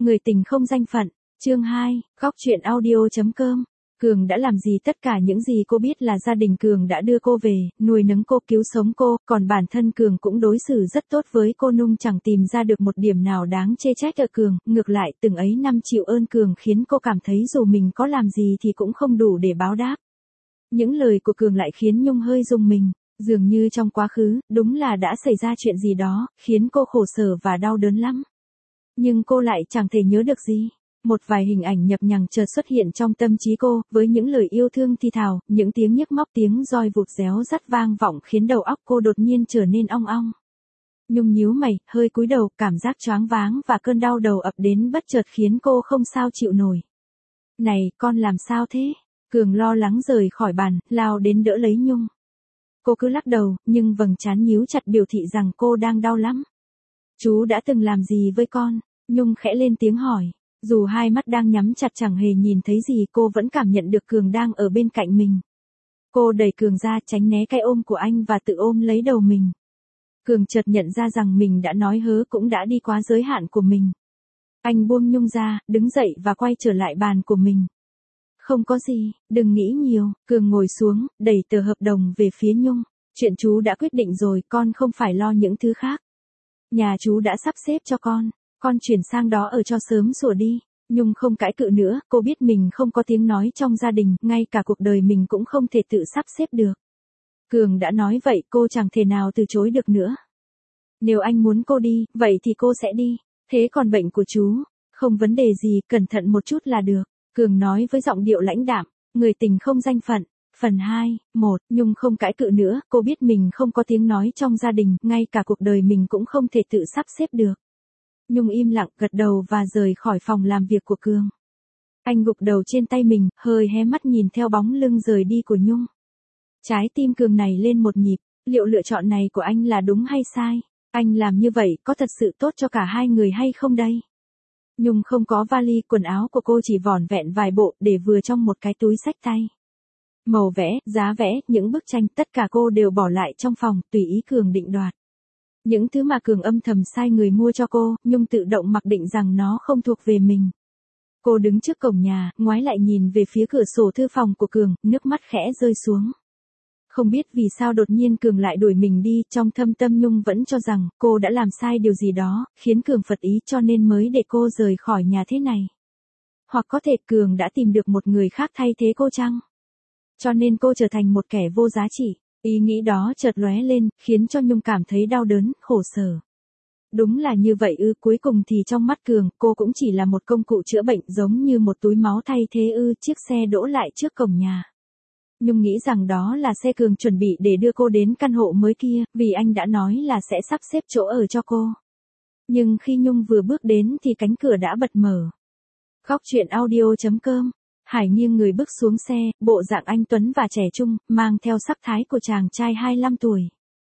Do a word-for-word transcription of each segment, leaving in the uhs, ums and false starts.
Người tình không danh phận, chương hai, góc truyện audio.com. Cường đã làm gì? Tất cả những gì cô biết là gia đình Cường đã đưa cô về, nuôi nấng cô, cứu sống cô, còn bản thân Cường cũng đối xử rất tốt với cô. Nhung chẳng tìm ra được một điểm nào đáng chê trách ở Cường, ngược lại từng ấy năm chịu ơn Cường khiến cô cảm thấy dù mình có làm gì thì cũng không đủ để báo đáp. Những lời của Cường lại khiến Nhung hơi rùng mình, dường như trong quá khứ, đúng là đã xảy ra chuyện gì đó, khiến cô khổ sở và đau đớn lắm. Nhưng cô lại chẳng thể nhớ được gì. Một vài hình ảnh nhập nhằng chợt xuất hiện trong tâm trí cô, với những lời yêu thương thi thào, những tiếng nhức móc, tiếng roi vụt réo rắt vang vọng khiến đầu óc cô đột nhiên trở nên ong ong. Nhung nhíu mày, hơi cúi đầu, cảm giác choáng váng và cơn đau đầu ập đến bất chợt khiến cô không sao chịu nổi. Này, con làm sao thế? Cường lo lắng rời khỏi bàn, lao đến đỡ lấy Nhung. Cô cứ lắc đầu, nhưng vầng trán nhíu chặt biểu thị rằng cô đang đau lắm. Chú đã từng làm gì với con? Nhung khẽ lên tiếng hỏi. Dù hai mắt đang nhắm chặt chẳng hề nhìn thấy gì, cô vẫn cảm nhận được Cường đang ở bên cạnh mình. Cô đẩy Cường ra, tránh né cái ôm của anh và tự ôm lấy đầu mình. Cường chợt nhận ra rằng mình đã nói hớ cũng đã đi quá giới hạn của mình. Anh buông Nhung ra, đứng dậy và quay trở lại bàn của mình. Không có gì, đừng nghĩ nhiều. Cường ngồi xuống, đẩy tờ hợp đồng về phía Nhung. Chuyện chú đã quyết định rồi, con không phải lo những thứ khác. Nhà chú đã sắp xếp cho con. Con chuyển sang đó ở cho sớm sủa đi. Nhung không cãi cự nữa, cô biết mình không có tiếng nói trong gia đình, ngay cả cuộc đời mình cũng không thể tự sắp xếp được. Cường đã nói vậy, cô chẳng thể nào từ chối được nữa. Nếu anh muốn cô đi, vậy thì cô sẽ đi. Thế còn bệnh của chú, không vấn đề gì, cẩn thận một chút là được. Cường nói với giọng điệu lãnh đạm. Người tình không danh phận. Phần hai, một, Nhung không cãi cự nữa, cô biết mình không có tiếng nói trong gia đình, ngay cả cuộc đời mình cũng không thể tự sắp xếp được. Nhung im lặng, gật đầu và rời khỏi phòng làm việc của Cường. Anh gục đầu trên tay mình, hơi hé mắt nhìn theo bóng lưng rời đi của Nhung. Trái tim Cường này lên một nhịp, liệu lựa chọn này của anh là đúng hay sai? Anh làm như vậy có thật sự tốt cho cả hai người hay không đây? Nhung không có vali, quần áo của cô chỉ vỏn vẹn vài bộ, để vừa trong một cái túi xách tay. Màu vẽ, giá vẽ, những bức tranh, tất cả cô đều bỏ lại trong phòng, tùy ý Cường định đoạt. Những thứ mà Cường âm thầm sai người mua cho cô, Nhung tự động mặc định rằng nó không thuộc về mình. Cô đứng trước cổng nhà, ngoái lại nhìn về phía cửa sổ thư phòng của Cường, nước mắt khẽ rơi xuống. Không biết vì sao đột nhiên Cường lại đuổi mình đi, trong thâm tâm Nhung vẫn cho rằng cô đã làm sai điều gì đó, khiến Cường phật ý cho nên mới để cô rời khỏi nhà thế này. Hoặc có thể Cường đã tìm được một người khác thay thế cô chăng? Cho nên cô trở thành một kẻ vô giá trị. Ý nghĩ đó chợt lóe lên, khiến cho Nhung cảm thấy đau đớn, khổ sở. Đúng là như vậy ư? Cuối cùng thì trong mắt Cường, cô cũng chỉ là một công cụ chữa bệnh, giống như một túi máu thay thế ư? Chiếc xe đỗ lại trước cổng nhà. Nhung nghĩ rằng đó là xe Cường chuẩn bị để đưa cô đến căn hộ mới kia, vì anh đã nói là sẽ sắp xếp chỗ ở cho cô. Nhưng khi Nhung vừa bước đến thì cánh cửa đã bật mở. Góc truyện audio.com. Hải nghiêng người bước xuống xe, bộ dạng anh tuấn và trẻ trung, mang theo sắc thái của chàng trai hai mươi lăm tuổi.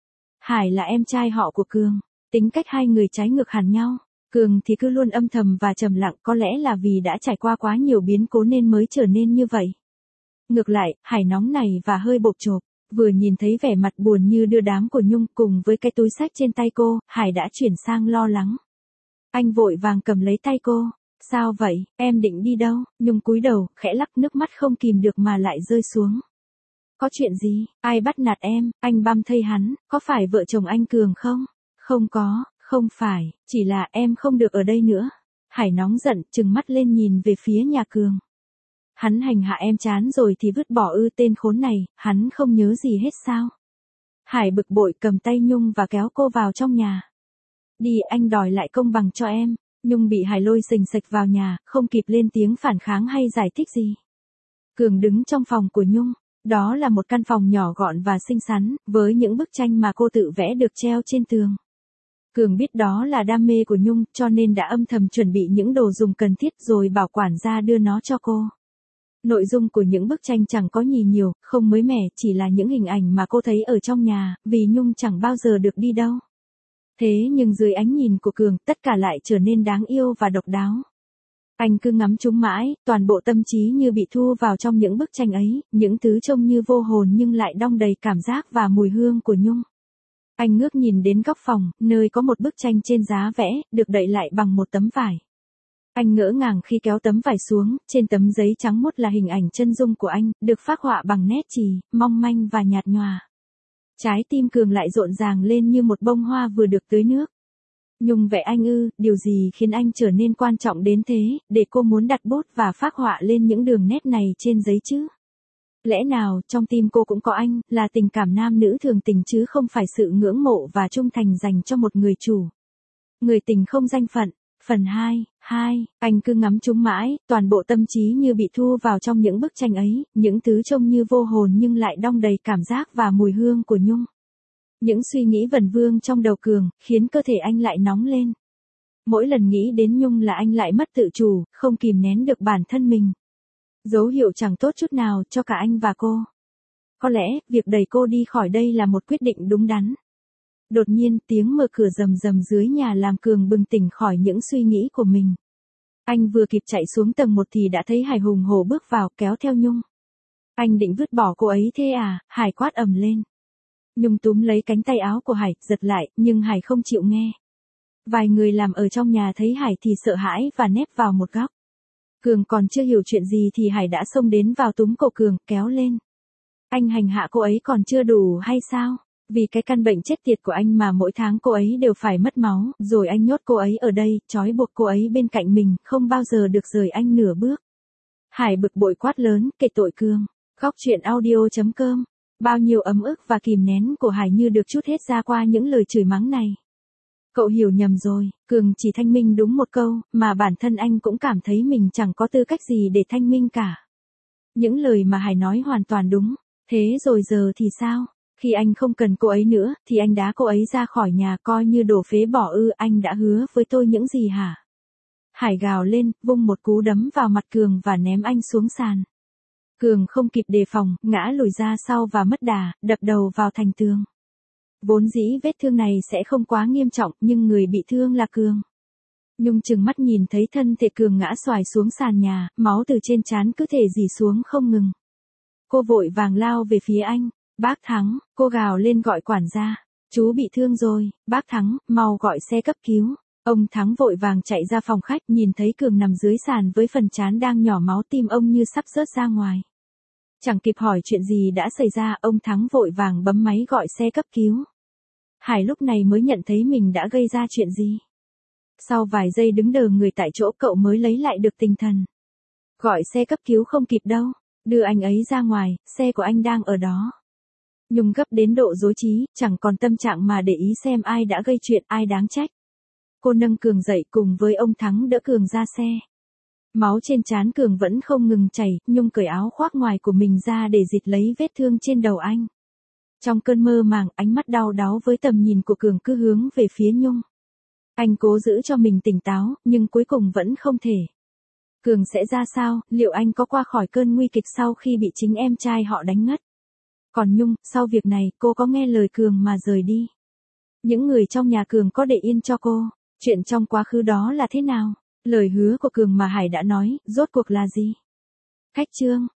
Hải là em trai họ của Cường, tính cách hai người trái ngược hẳn nhau. Cường thì cứ luôn âm thầm và trầm lặng, có lẽ là vì đã trải qua quá nhiều biến cố nên mới trở nên như vậy. Ngược lại, Hải nóng này và hơi bộp chộp, vừa nhìn thấy vẻ mặt buồn như đưa đám của Nhung cùng với cái túi xách trên tay cô, Hải đã chuyển sang lo lắng. Anh vội vàng cầm lấy tay cô. Sao vậy, em định đi đâu? Nhung cúi đầu, khẽ lắc, nước mắt không kìm được mà lại rơi xuống. Có chuyện gì? Ai bắt nạt em? Anh băm thây hắn, có phải vợ chồng anh Cường không? Không có, không phải, chỉ là em không được ở đây nữa. Hải nóng giận, trừng mắt lên nhìn về phía nhà Cường. Hắn hành hạ em chán rồi thì vứt bỏ ư? Tên khốn này, hắn không nhớ gì hết sao? Hải bực bội cầm tay Nhung và kéo cô vào trong nhà. Đi, anh đòi lại công bằng cho em. Nhung bị Hải lôi xình xịch vào nhà, không kịp lên tiếng phản kháng hay giải thích gì. Cường đứng trong phòng của Nhung. Đó là một căn phòng nhỏ gọn và xinh xắn, với những bức tranh mà cô tự vẽ được treo trên tường. Cường biết đó là đam mê của Nhung, cho nên đã âm thầm chuẩn bị những đồ dùng cần thiết rồi bảo quản gia đưa nó cho cô. Nội dung của những bức tranh chẳng có gì nhiều, không mới mẻ, chỉ là những hình ảnh mà cô thấy ở trong nhà, vì Nhung chẳng bao giờ được đi đâu. Thế nhưng dưới ánh nhìn của Cường, tất cả lại trở nên đáng yêu và độc đáo. Anh cứ ngắm chúng mãi, toàn bộ tâm trí như bị thu vào trong những bức tranh ấy, những thứ trông như vô hồn nhưng lại đong đầy cảm giác và mùi hương của Nhung. Anh ngước nhìn đến góc phòng, nơi có một bức tranh trên giá vẽ, được đậy lại bằng một tấm vải. Anh ngỡ ngàng khi kéo tấm vải xuống, trên tấm giấy trắng muốt là hình ảnh chân dung của anh, được phác họa bằng nét chì, mong manh và nhạt nhòa. Trái tim Cường lại rộn ràng lên như một bông hoa vừa được tưới nước. Nhung vẽ anh ư, điều gì khiến anh trở nên quan trọng đến thế, để cô muốn đặt bút và phác họa lên những đường nét này trên giấy chứ? Lẽ nào, trong tim cô cũng có anh, là tình cảm nam nữ thường tình chứ không phải sự ngưỡng mộ và trung thành dành cho một người chủ. Người tình không danh phận. Phần hai, hai, anh cứ ngắm chúng mãi, toàn bộ tâm trí như bị thu vào trong những bức tranh ấy, những thứ trông như vô hồn nhưng lại đong đầy cảm giác và mùi hương của Nhung. Những suy nghĩ vần vương trong đầu Cường, khiến cơ thể anh lại nóng lên. Mỗi lần nghĩ đến Nhung là anh lại mất tự chủ, không kìm nén được bản thân mình. Dấu hiệu chẳng tốt chút nào cho cả anh và cô. Có lẽ, việc đẩy cô đi khỏi đây là một quyết định đúng đắn. Đột nhiên, tiếng mở cửa rầm rầm dưới nhà làm Cường bừng tỉnh khỏi những suy nghĩ của mình. Anh vừa kịp chạy xuống tầng một thì đã thấy Hải hùng hổ bước vào kéo theo Nhung. Anh định vứt bỏ cô ấy thế à? Hải quát ầm lên. Nhung túm lấy cánh tay áo của Hải, giật lại, nhưng Hải không chịu nghe. Vài người làm ở trong nhà thấy Hải thì sợ hãi và nép vào một góc. Cường còn chưa hiểu chuyện gì thì Hải đã xông đến vào túm cổ Cường, kéo lên. Anh hành hạ cô ấy còn chưa đủ hay sao? Vì cái căn bệnh chết tiệt của anh mà mỗi tháng cô ấy đều phải mất máu, rồi anh nhốt cô ấy ở đây, trói buộc cô ấy bên cạnh mình, không bao giờ được rời anh nửa bước. Hải bực bội quát lớn, kể tội Cường. Góc truyện audio chấm com. Bao nhiêu ấm ức và kìm nén của Hải như được trút hết ra qua những lời chửi mắng này. Cậu hiểu nhầm rồi, Cường chỉ thanh minh đúng một câu, mà bản thân anh cũng cảm thấy mình chẳng có tư cách gì để thanh minh cả. Những lời mà Hải nói hoàn toàn đúng. Thế rồi giờ thì sao? Khi anh không cần cô ấy nữa, thì anh đá cô ấy ra khỏi nhà coi như đồ phế bỏ ư, anh đã hứa với tôi những gì hả? Hải gào lên, vung một cú đấm vào mặt Cường và ném anh xuống sàn. Cường không kịp đề phòng, ngã lùi ra sau và mất đà, đập đầu vào thành tường. Vốn dĩ vết thương này sẽ không quá nghiêm trọng, nhưng người bị thương là Cường. Nhung chừng mắt nhìn thấy thân thể Cường ngã xoài xuống sàn nhà, máu từ trên trán cứ thể rỉ xuống không ngừng. Cô vội vàng lao về phía anh. Bác Thắng, cô gào lên gọi quản gia. Chú bị thương rồi, bác Thắng, mau gọi xe cấp cứu. Ông Thắng vội vàng chạy ra phòng khách, nhìn thấy Cường nằm dưới sàn với phần trán đang nhỏ máu, tim ông như sắp rớt ra ngoài. Chẳng kịp hỏi chuyện gì đã xảy ra, ông Thắng vội vàng bấm máy gọi xe cấp cứu. Hải lúc này mới nhận thấy mình đã gây ra chuyện gì. Sau vài giây đứng đờ người tại chỗ, cậu mới lấy lại được tinh thần. Gọi xe cấp cứu không kịp đâu, đưa anh ấy ra ngoài, xe của anh đang ở đó. Nhung gấp đến độ rối trí, chẳng còn tâm trạng mà để ý xem ai đã gây chuyện, ai đáng trách. Cô nâng Cường dậy cùng với ông Thắng đỡ Cường ra xe. Máu trên trán Cường vẫn không ngừng chảy, Nhung cởi áo khoác ngoài của mình ra để dịt lấy vết thương trên đầu anh. Trong cơn mơ màng, ánh mắt đau đáu với tầm nhìn của Cường cứ hướng về phía Nhung. Anh cố giữ cho mình tỉnh táo, nhưng cuối cùng vẫn không thể. Cường sẽ ra sao, liệu anh có qua khỏi cơn nguy kịch sau khi bị chính em trai họ đánh ngất? Còn Nhung, sau việc này, cô có nghe lời Cường mà rời đi? Những người trong nhà Cường có để yên cho cô? Chuyện trong quá khứ đó là thế nào? Lời hứa của Cường mà Hải đã nói, rốt cuộc là gì? Khách chương